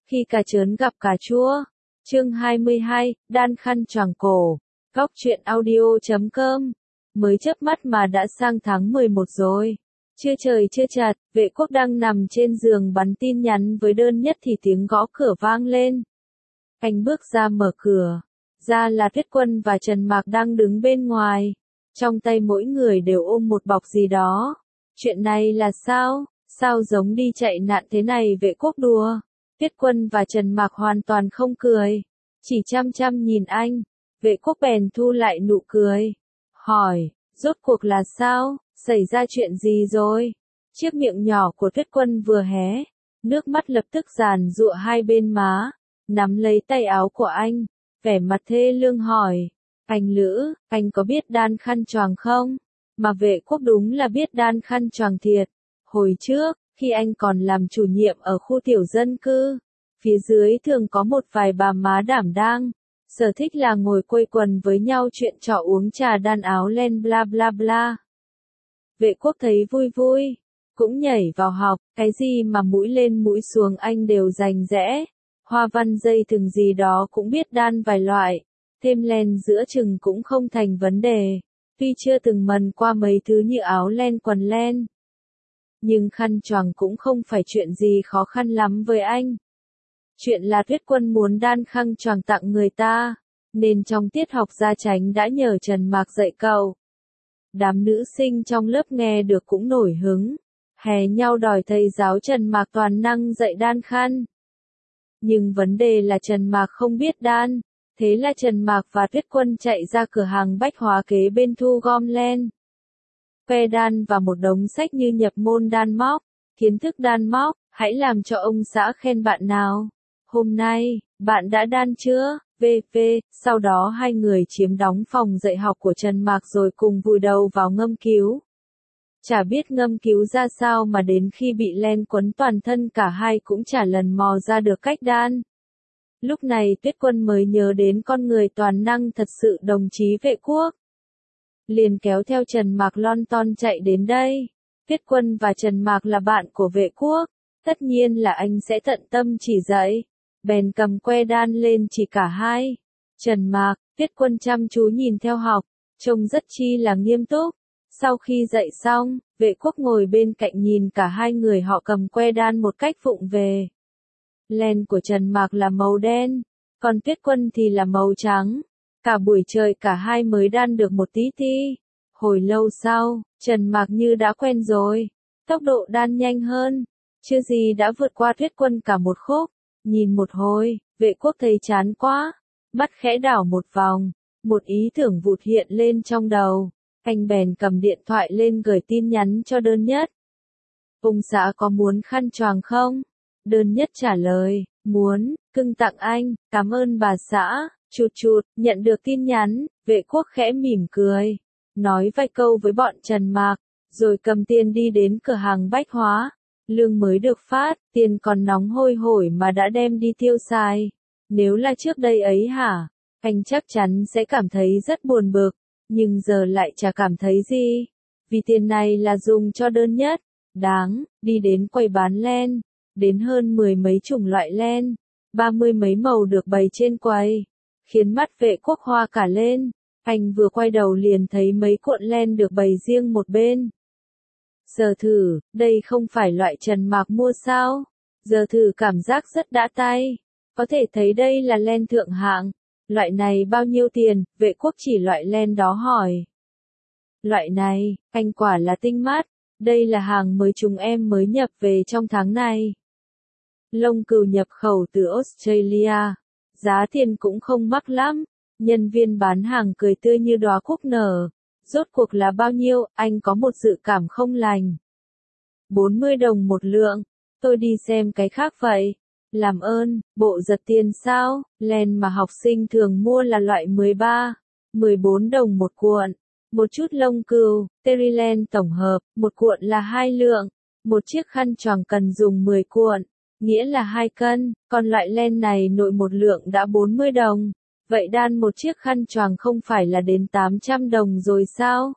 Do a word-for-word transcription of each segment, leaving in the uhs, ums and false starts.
Khi cá trớn gặp cà chua. Chương hai mươi hai, đan khăn choàng cổ. Góc truyện audio chấm com. Mới chớp mắt mà đã sang tháng mười một rồi. Chưa trời chưa chặt, Vệ Quốc đang nằm trên giường bắn tin nhắn với đơn nhất thì tiếng gõ cửa vang lên. Anh bước ra mở cửa. Ra là Tuyết Quân và Trần Mạc đang đứng bên ngoài. Trong tay mỗi người đều ôm một bọc gì đó. Chuyện này là sao? Sao giống đi chạy nạn thế này? Vệ Quốc đùa. Tuyết Quân và Trần Mạc hoàn toàn không cười. Chỉ chăm chăm nhìn anh. Vệ Quốc bèn thu lại nụ cười. Hỏi, rốt cuộc là sao? Xảy ra chuyện gì rồi? Chiếc miệng nhỏ của Tuyết Quân vừa hé. Nước mắt lập tức giàn giụa hai bên má. Nắm lấy tay áo của anh. Vẻ mặt thê lương hỏi. Anh Lữ, anh có biết đan khăn choàng không? Mà Vệ Quốc đúng là biết đan khăn choàng thiệt. Hồi trước, khi anh còn làm chủ nhiệm ở khu tiểu dân cư, phía dưới thường có một vài bà má đảm đang. Sở thích là ngồi quây quần với nhau chuyện trò uống trà đan áo len bla bla bla. Vệ Quốc thấy vui vui. Cũng nhảy vào học, cái gì mà mũi lên mũi xuống anh đều rành rẽ. Hoa văn dây thừng gì đó cũng biết đan vài loại. Thêm len giữa chừng cũng không thành vấn đề. Tuy chưa từng mần qua mấy thứ như áo len quần len. Nhưng khăn choàng cũng không phải chuyện gì khó khăn lắm với anh. Chuyện là Tuyết Quân muốn đan khăn choàng tặng người ta. Nên trong tiết học gia Chánh đã nhờ Trần Mạc dạy cậu. Đám nữ sinh trong lớp nghe được cũng nổi hứng. Hè nhau đòi thầy giáo Trần Mạc toàn năng dạy đan khăn. Nhưng vấn đề là Trần Mạc không biết đan. Thế là Trần Mạc và Tuyết Quân chạy ra cửa hàng bách hóa kế bên thu gom len, que đan và một đống sách như nhập môn đan móc, kiến thức đan móc, hãy làm cho ông xã khen bạn nào. Hôm nay, bạn đã đan chưa? vê vê, sau đó hai người chiếm đóng phòng dạy học của Trần Mạc rồi cùng vùi đầu vào ngâm cứu. Chả biết ngâm cứu ra sao mà đến khi bị len quấn toàn thân cả hai cũng chả lần mò ra được cách đan. Lúc này Tuyết Quân mới nhớ đến con người toàn năng thật sự đồng chí Vệ Quốc. Liền kéo theo Trần Mạc lon ton chạy đến đây. Tuyết Quân và Trần Mạc là bạn của Vệ Quốc. Tất nhiên là anh sẽ tận tâm chỉ dạy. Bèn cầm que đan lên chỉ cả hai. Trần Mạc, Tuyết Quân chăm chú nhìn theo học. Trông rất chi là nghiêm túc. Sau khi dạy xong, Vệ Quốc ngồi bên cạnh nhìn cả hai người họ cầm que đan một cách vụng về. Len của Trần Mạc là màu đen, còn Tuyết Quân thì là màu trắng. Cả buổi trời cả hai mới đan được một tí tí. Hồi lâu sau, Trần Mạc như đã quen rồi. Tốc độ đan nhanh hơn. Chưa gì đã vượt qua Tuyết Quân cả một khúc. Nhìn một hồi, Vệ Quốc thấy chán quá. Mắt khẽ đảo một vòng. Một ý tưởng vụt hiện lên trong đầu. Anh bèn cầm điện thoại lên gửi tin nhắn cho đơn nhất. Ông xã có muốn khăn choàng không? Đơn nhất trả lời, muốn, cưng tặng anh, cảm ơn bà xã. Chụt chụt, nhận được tin nhắn, Vệ Quốc khẽ mỉm cười. Nói vài câu với bọn Trần Mạc, rồi cầm tiền đi đến cửa hàng bách hóa. Lương mới được phát, tiền còn nóng hôi hổi mà đã đem đi tiêu xài. Nếu là trước đây ấy hả, anh chắc chắn sẽ cảm thấy rất buồn bực. Nhưng giờ lại chả cảm thấy gì. Vì tiền này là dùng cho đơn nhất. Đáng, đi đến quầy bán len. Đến hơn mười mấy chủng loại len. Ba mươi mấy màu được bày trên quầy. Khiến mắt Vệ Quốc hoa cả lên. Anh vừa quay đầu liền thấy mấy cuộn len được bày riêng một bên. Giờ thử, đây không phải loại Trần Mạc mua sao? Giờ thử cảm giác rất đã tay. Có thể thấy đây là len thượng hạng. Loại này bao nhiêu tiền? Vệ Quốc chỉ loại len đó hỏi. Loại này, anh quả là tinh mắt. Đây là hàng mới chúng em mới nhập về trong tháng này. Lông cừu nhập khẩu từ Australia. Giá tiền cũng không mắc lắm. Nhân viên bán hàng cười tươi như đóa cúc nở. Rốt cuộc là bao nhiêu? Anh có một dự cảm không lành. bốn mươi đồng một lượng. Tôi đi xem cái khác vậy. Làm ơn, bộ giật tiền sao? Len mà học sinh thường mua là loại mười ba, mười bốn đồng một cuộn. Một chút lông cừu, teri len tổng hợp, một cuộn là hai lượng. Một chiếc khăn choàng cần dùng mười cuộn, nghĩa là hai cân. Còn loại len này nội một lượng đã bốn mươi đồng. Vậy đan một chiếc khăn choàng không phải là đến tám trăm đồng rồi sao?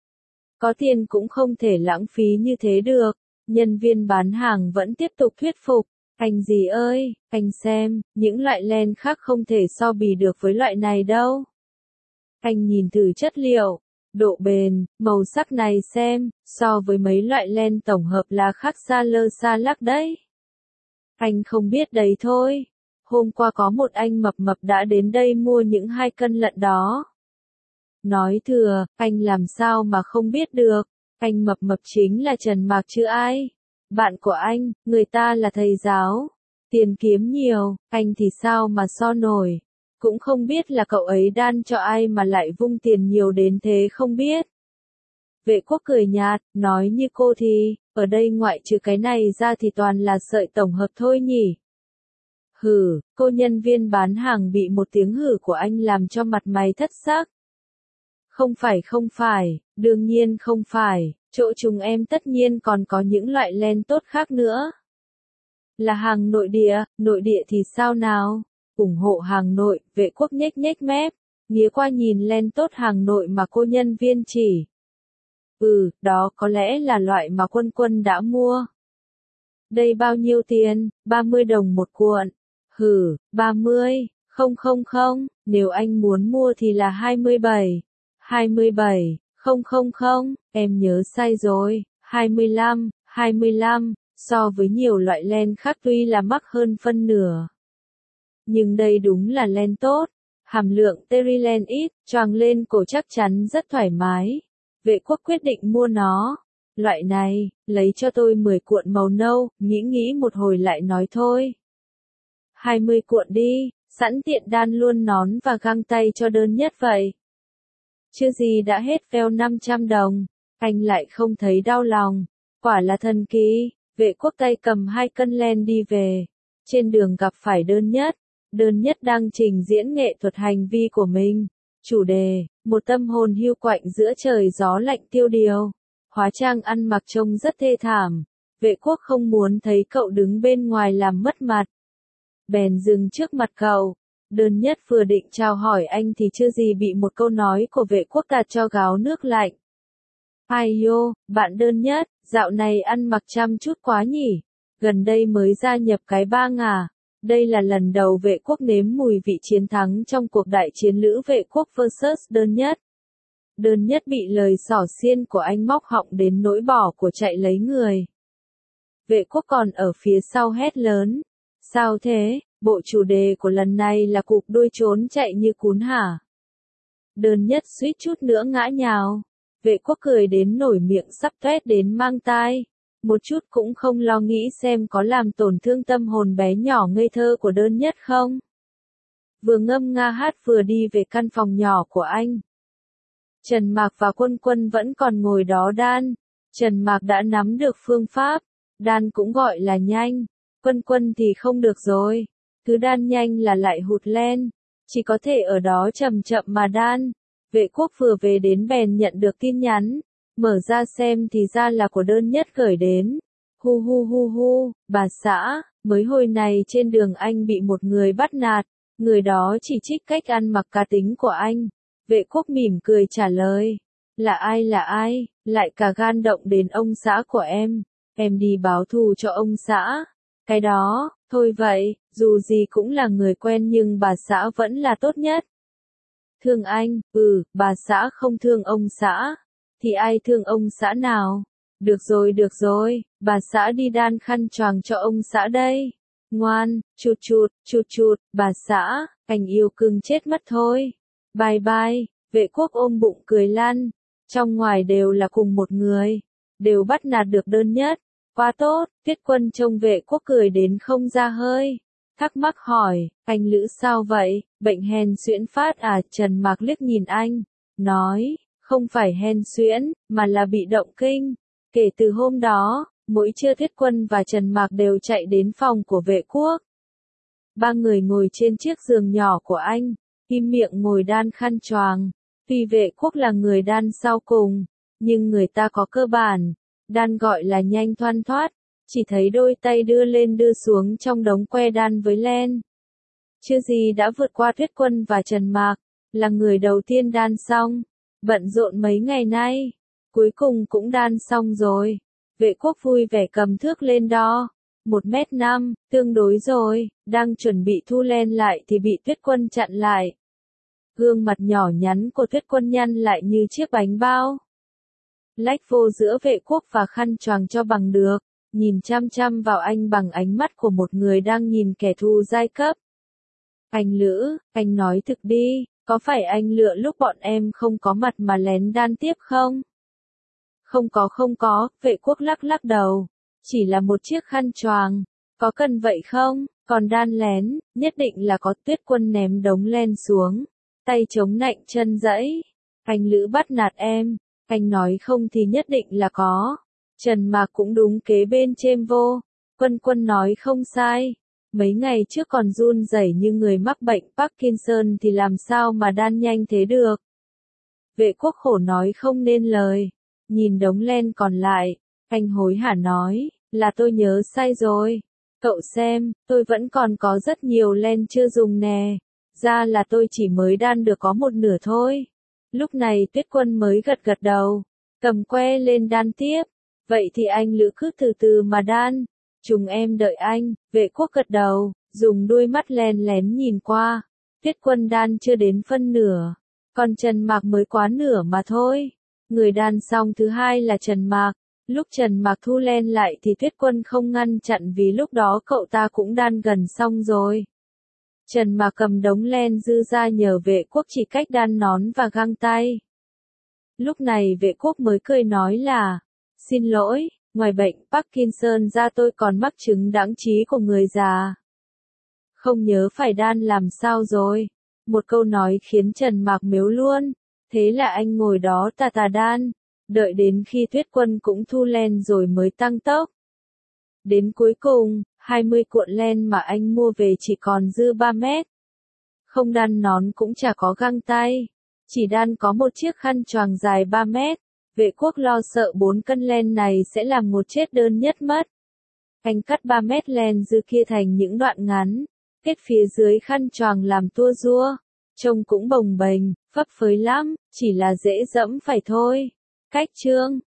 Có tiền cũng không thể lãng phí như thế được. Nhân viên bán hàng vẫn tiếp tục thuyết phục. Anh gì ơi, anh xem, những loại len khác không thể so bì được với loại này đâu. Anh nhìn thử chất liệu, độ bền, màu sắc này xem, so với mấy loại len tổng hợp là khác xa lơ xa lắc đấy. Anh không biết đấy thôi. Hôm qua có một anh mập mập đã đến đây mua những hai cân lận đó. Nói thừa, anh làm sao mà không biết được. Anh mập mập chính là Trần Mạc chứ ai. Bạn của anh, người ta là thầy giáo. Tiền kiếm nhiều, anh thì sao mà so nổi. Cũng không biết là cậu ấy đan cho ai mà lại vung tiền nhiều đến thế không biết. Vệ Quốc cười nhạt, nói như cô thì, ở đây ngoại trừ cái này ra thì toàn là sợi tổng hợp thôi nhỉ. Hử, cô nhân viên bán hàng bị một tiếng hử của anh làm cho mặt mày thất sắc. Không phải không phải, đương nhiên không phải, chỗ chúng em tất nhiên còn có những loại len tốt khác nữa. Là hàng nội địa, nội địa thì sao nào? Ủng hộ hàng nội, Vệ Quốc nhếch nhếch mép, nghía qua nhìn len tốt hàng nội mà cô nhân viên chỉ. Ừ, đó có lẽ là loại mà Quân Quân đã mua. Đây bao nhiêu tiền? ba mươi đồng một cuộn. Hử, ba mươi, không không không, nếu anh muốn mua thì là hai mươi bảy. hai mươi bảy, không không không, em nhớ sai rồi, hai mươi lăm, hai mươi lăm, so với nhiều loại len khác tuy là mắc hơn phân nửa. Nhưng đây đúng là len tốt, hàm lượng terilen ít, choàng lên cổ chắc chắn rất thoải mái. Vệ Quốc quyết định mua nó. Loại này, lấy cho tôi mười cuộn màu nâu, nghĩ nghĩ một hồi lại nói thôi. hai mươi cuộn đi, sẵn tiện đan luôn nón và găng tay cho đơn nhất vậy. Chưa gì đã hết veo năm trăm đồng, anh lại không thấy đau lòng. Quả là thần kỳ, Vệ Quốc tay cầm hai cân len đi về. Trên đường gặp phải đơn nhất. Đơn nhất đang trình diễn nghệ thuật hành vi của mình. Chủ đề, một tâm hồn hiu quạnh giữa trời gió lạnh tiêu điều. Hóa trang ăn mặc trông rất thê thảm. Vệ Quốc không muốn thấy cậu đứng bên ngoài làm mất mặt. Bèn dừng trước mặt cậu. Đơn nhất vừa định chào hỏi anh thì chưa gì bị một câu nói của Vệ Quốc tạt cho gáo nước lạnh. Ai yo, bạn đơn nhất, dạo này ăn mặc chăm chút quá nhỉ. Gần đây mới gia nhập cái bang à. Đây là lần đầu Vệ Quốc nếm mùi vị chiến thắng trong cuộc đại chiến Lữ Vệ Quốc versus đơn nhất. Đơn nhất bị lời xỏ xiên của anh móc họng đến nỗi bỏ của chạy lấy người. Vệ Quốc còn ở phía sau hét lớn. Sao thế, bộ chủ đề của lần này là cụp đuôi trốn chạy như cún hả? Đơn nhất suýt chút nữa ngã nhào. Vệ Quốc cười đến nổi miệng sắp toét đến mang tai. Một chút cũng không lo nghĩ xem có làm tổn thương tâm hồn bé nhỏ ngây thơ của đơn nhất không. Vừa ngâm nga hát vừa đi về căn phòng nhỏ của anh. Trần Mạc và Quân Quân vẫn còn ngồi đó đan. Trần Mạc đã nắm được phương pháp. Đan cũng gọi là nhanh. Quân Quân thì không được rồi. Cứ đan nhanh là lại hụt len. Chỉ có thể ở đó chậm chậm mà đan. Vệ Quốc vừa về đến bèn nhận được tin nhắn. Mở ra xem thì ra là của đơn nhất gửi đến. Hu hu hu hu, bà xã, mới hồi này trên đường anh bị một người bắt nạt. Người đó chỉ trích cách ăn mặc cá tính của anh. Vệ Quốc mỉm cười trả lời. Là ai là ai, lại cả gan động đến ông xã của em. Em đi báo thù cho ông xã. Cái đó, thôi vậy, dù gì cũng là người quen nhưng bà xã vẫn là tốt nhất. Thương anh, ừ, bà xã không thương ông xã. Thì ai thương ông xã nào? Được rồi được rồi, bà xã đi đan khăn choàng cho ông xã đây. Ngoan, chụt chụt, chụt chụt, bà xã, anh yêu cưng chết mất thôi. Bye bye, Vệ Quốc ôm bụng cười lăn. Trong ngoài đều là cùng một người. Đều bắt nạt được đơn nhất. Quá tốt, Tiết Quân trông Vệ Quốc cười đến không ra hơi. Thắc mắc hỏi, anh Lữ sao vậy, bệnh hen suyễn phát à? Trần Mạc liếc nhìn anh, nói, không phải hen suyễn, mà là bị động kinh. Kể từ hôm đó, mỗi trưa Tiết Quân và Trần Mạc đều chạy đến phòng của Vệ Quốc. Ba người ngồi trên chiếc giường nhỏ của anh, im miệng ngồi đan khăn choàng. Tuy Vệ Quốc là người đan sau cùng, nhưng người ta có cơ bản, đan gọi là nhanh thoăn thoát. Chỉ thấy đôi tay đưa lên đưa xuống trong đống que đan với len. Chưa gì đã vượt qua Tuyết Quân và Trần Mạc, là người đầu tiên đan xong. Bận rộn mấy ngày nay, cuối cùng cũng đan xong rồi. Vệ Quốc vui vẻ cầm thước lên đo. một mét năm, tương đối rồi, đang chuẩn bị thu len lại thì bị Tuyết Quân chặn lại. Gương mặt nhỏ nhắn của Tuyết Quân nhăn lại như chiếc bánh bao. Lách vô giữa Vệ Quốc và khăn choàng cho bằng được, nhìn chăm chăm vào anh bằng ánh mắt của một người đang nhìn kẻ thù giai cấp. Anh Lữ, anh nói thực đi, có phải anh lựa lúc bọn em không có mặt mà lén đan tiếp không? Không có không có, Vệ Quốc lắc lắc đầu. Chỉ là một chiếc khăn choàng, có cần vậy không? Còn đan lén, nhất định là có. Tuyết Quân ném đống len xuống, tay chống nạnh chân giãy. Anh Lữ bắt nạt em, anh nói không thì nhất định là có. Trần Mạc cũng đúng kế bên chêm vô. Quân Quân nói không sai. Mấy ngày trước còn run rẩy như người mắc bệnh Parkinson thì làm sao mà đan nhanh thế được. Vệ Quốc khổ nói không nên lời. Nhìn đống len còn lại, anh hối hả nói, là tôi nhớ sai rồi. Cậu xem, tôi vẫn còn có rất nhiều len chưa dùng nè. Ra là tôi chỉ mới đan được có một nửa thôi. Lúc này Tuyết Quân mới gật gật đầu, cầm que lên đan tiếp. Vậy thì anh Lữ cứ từ từ mà đan. Chúng em đợi anh. Vệ Quốc gật đầu, dùng đuôi mắt len lén nhìn qua. Tuyết Quân đan chưa đến phân nửa, còn Trần Mạc mới quá nửa mà thôi. Người đan xong thứ hai là Trần Mạc. Lúc Trần Mạc thu len lại thì Tuyết Quân không ngăn chặn vì lúc đó cậu ta cũng đan gần xong rồi. Trần Mạc cầm đống len dư ra nhờ Vệ Quốc chỉ cách đan nón và găng tay. Lúc này Vệ Quốc mới cười nói là, xin lỗi, ngoài bệnh Parkinson ra tôi còn mắc chứng đãng trí của người già. Không nhớ phải đan làm sao rồi. Một câu nói khiến Trần Mạc mếu luôn. Thế là anh ngồi đó tà tà đan, đợi đến khi Tuyết Quân cũng thu len rồi mới tăng tốc. Đến cuối cùng, hai mươi cuộn len mà anh mua về chỉ còn dư ba mét. Không đan nón cũng chả có găng tay, chỉ đan có một chiếc khăn choàng dài ba mét. Vệ Quốc lo sợ bốn cân len này sẽ làm một chết đơn nhất mất. Anh cắt ba mét len dư kia thành những đoạn ngắn, kết phía dưới khăn choàng làm tua rua. Trông cũng bồng bềnh, phấp phới lắm, chỉ là dễ dẫm phải thôi. Cách chương